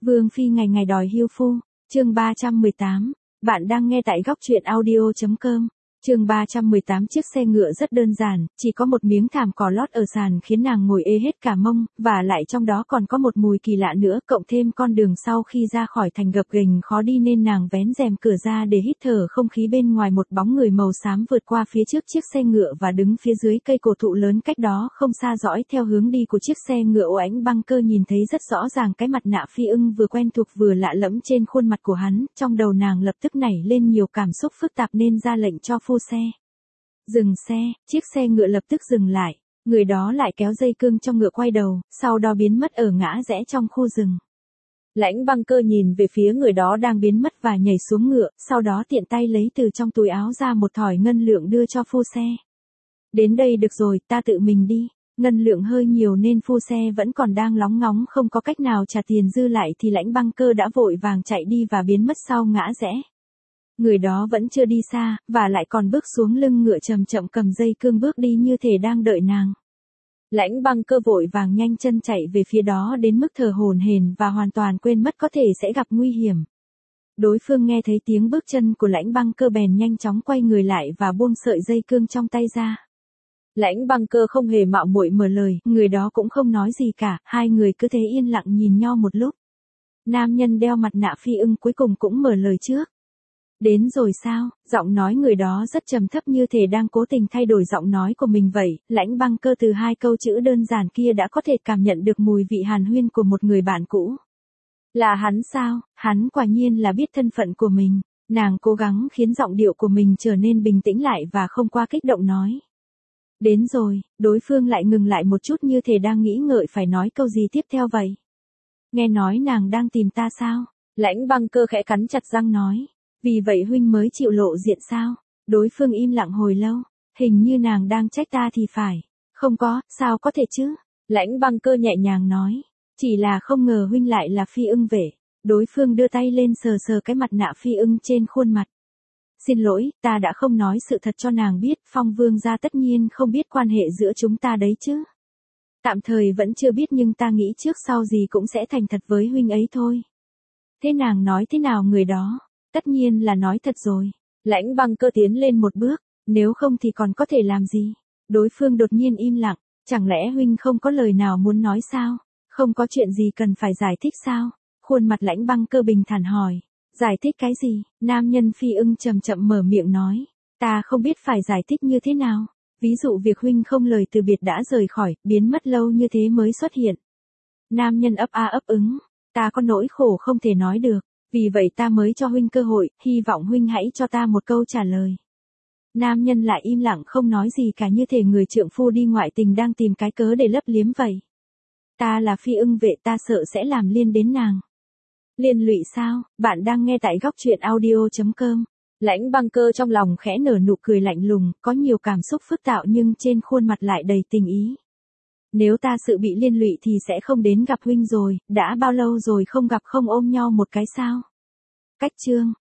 Vương phi ngày ngày đòi hưu phu, chương 318. Bạn đang nghe tại góc truyện audio.com. Chương 318. Chiếc xe ngựa rất đơn giản, chỉ có một miếng thảm cỏ lót ở sàn khiến nàng ngồi ê hết cả mông, và lại trong đó còn có một mùi kỳ lạ nữa, cộng thêm con đường sau khi ra khỏi thành gập ghềnh khó đi nên nàng vén rèm cửa ra để hít thở không khí bên ngoài. Một bóng người màu xám vượt qua phía trước chiếc xe ngựa và đứng phía dưới cây cổ thụ lớn cách đó không xa, dõi theo hướng đi của chiếc xe ngựa. Oánh Băng Cơ nhìn thấy rất rõ ràng cái mặt nạ phi ưng vừa quen thuộc vừa lạ lẫm trên khuôn mặt của hắn, trong đầu nàng lập tức nảy lên nhiều cảm xúc phức tạp nên ra lệnh cho phu xe dừng xe. Chiếc xe ngựa lập tức dừng lại, người đó lại kéo dây cương trong ngựa quay đầu, sau đó biến mất ở ngã rẽ trong khu rừng. Lãnh Băng Cơ nhìn về phía người đó đang biến mất và nhảy xuống ngựa, sau đó tiện tay lấy từ trong túi áo ra một thỏi ngân lượng đưa cho phu xe. Đến đây được rồi, ta tự mình đi. Ngân lượng hơi nhiều nên phu xe vẫn còn đang lóng ngóng không có cách nào trả tiền dư lại thì Lãnh Băng Cơ đã vội vàng chạy đi và biến mất sau ngã rẽ. Người đó vẫn chưa đi xa, và lại còn bước xuống lưng ngựa chậm chậm cầm dây cương bước đi như thể đang đợi nàng. Lãnh Băng Cơ vội vàng nhanh chân chạy về phía đó đến mức thở hổn hển và hoàn toàn quên mất có thể sẽ gặp nguy hiểm. Đối phương nghe thấy tiếng bước chân của Lãnh Băng Cơ bèn nhanh chóng quay người lại và buông sợi dây cương trong tay ra. Lãnh Băng Cơ không hề mạo muội mở lời, người đó cũng không nói gì cả, hai người cứ thế yên lặng nhìn nhau một lúc. Nam nhân đeo mặt nạ phi ưng cuối cùng cũng mở lời trước. Đến rồi sao? Giọng nói người đó rất trầm thấp như thể đang cố tình thay đổi giọng nói của mình vậy. Lãnh Băng Cơ từ hai câu chữ đơn giản kia đã có thể cảm nhận được mùi vị hàn huyên của một người bạn cũ. Là hắn sao? Hắn quả nhiên là biết thân phận của mình. Nàng cố gắng khiến giọng điệu của mình trở nên bình tĩnh lại và không quá kích động nói. Đến rồi. Đối phương lại ngừng lại một chút như thể đang nghĩ ngợi phải nói câu gì tiếp theo vậy. Nghe nói nàng đang tìm ta sao? Lãnh Băng Cơ khẽ cắn chặt răng nói. Vì vậy huynh mới chịu lộ diện sao? Đối phương im lặng hồi lâu. Hình như nàng đang trách ta thì phải. Không có, sao có thể chứ? Lãnh Băng Cơ nhẹ nhàng nói. Chỉ là không ngờ huynh lại là phi ưng vệ. Đối phương đưa tay lên sờ sờ cái mặt nạ phi ưng trên khuôn mặt. Xin lỗi, ta đã không nói sự thật cho nàng biết. Phong vương gia tất nhiên không biết quan hệ giữa chúng ta đấy chứ. Tạm thời vẫn chưa biết nhưng ta nghĩ trước sau gì cũng sẽ thành thật với huynh ấy thôi. Thế nàng nói thế nào người đó? Tất nhiên là nói thật rồi. Lãnh Băng Cơ tiến lên một bước, nếu không thì còn có thể làm gì? Đối phương đột nhiên im lặng, chẳng lẽ huynh không có lời nào muốn nói sao? Không có chuyện gì cần phải giải thích sao? Khuôn mặt Lãnh Băng Cơ bình thản hỏi. Giải thích cái gì? Nam nhân phi ưng chậm chậm mở miệng nói. Ta không biết phải giải thích như thế nào. Ví dụ việc huynh không lời từ biệt đã rời khỏi, biến mất lâu như thế mới xuất hiện. Nam nhân ấp a ấp ứng. Ta có nỗi khổ không thể nói được. Vì vậy ta mới cho huynh cơ hội, hy vọng huynh hãy cho ta một câu trả lời. Nam nhân lại im lặng không nói gì cả như thể người trượng phu đi ngoại tình đang tìm cái cớ để lấp liếm vậy. Ta là phi ưng vệ, ta sợ sẽ làm liên đến nàng. Liên lụy sao? Bạn đang nghe tại góc truyện audio.com. Lãnh Băng Cơ trong lòng khẽ nở nụ cười lạnh lùng, có nhiều cảm xúc phức tạp nhưng trên khuôn mặt lại đầy tình ý. Nếu ta sự bị liên lụy thì sẽ không đến gặp huynh rồi, đã bao lâu rồi không gặp không ôm nhau một cái sao? Cách chương.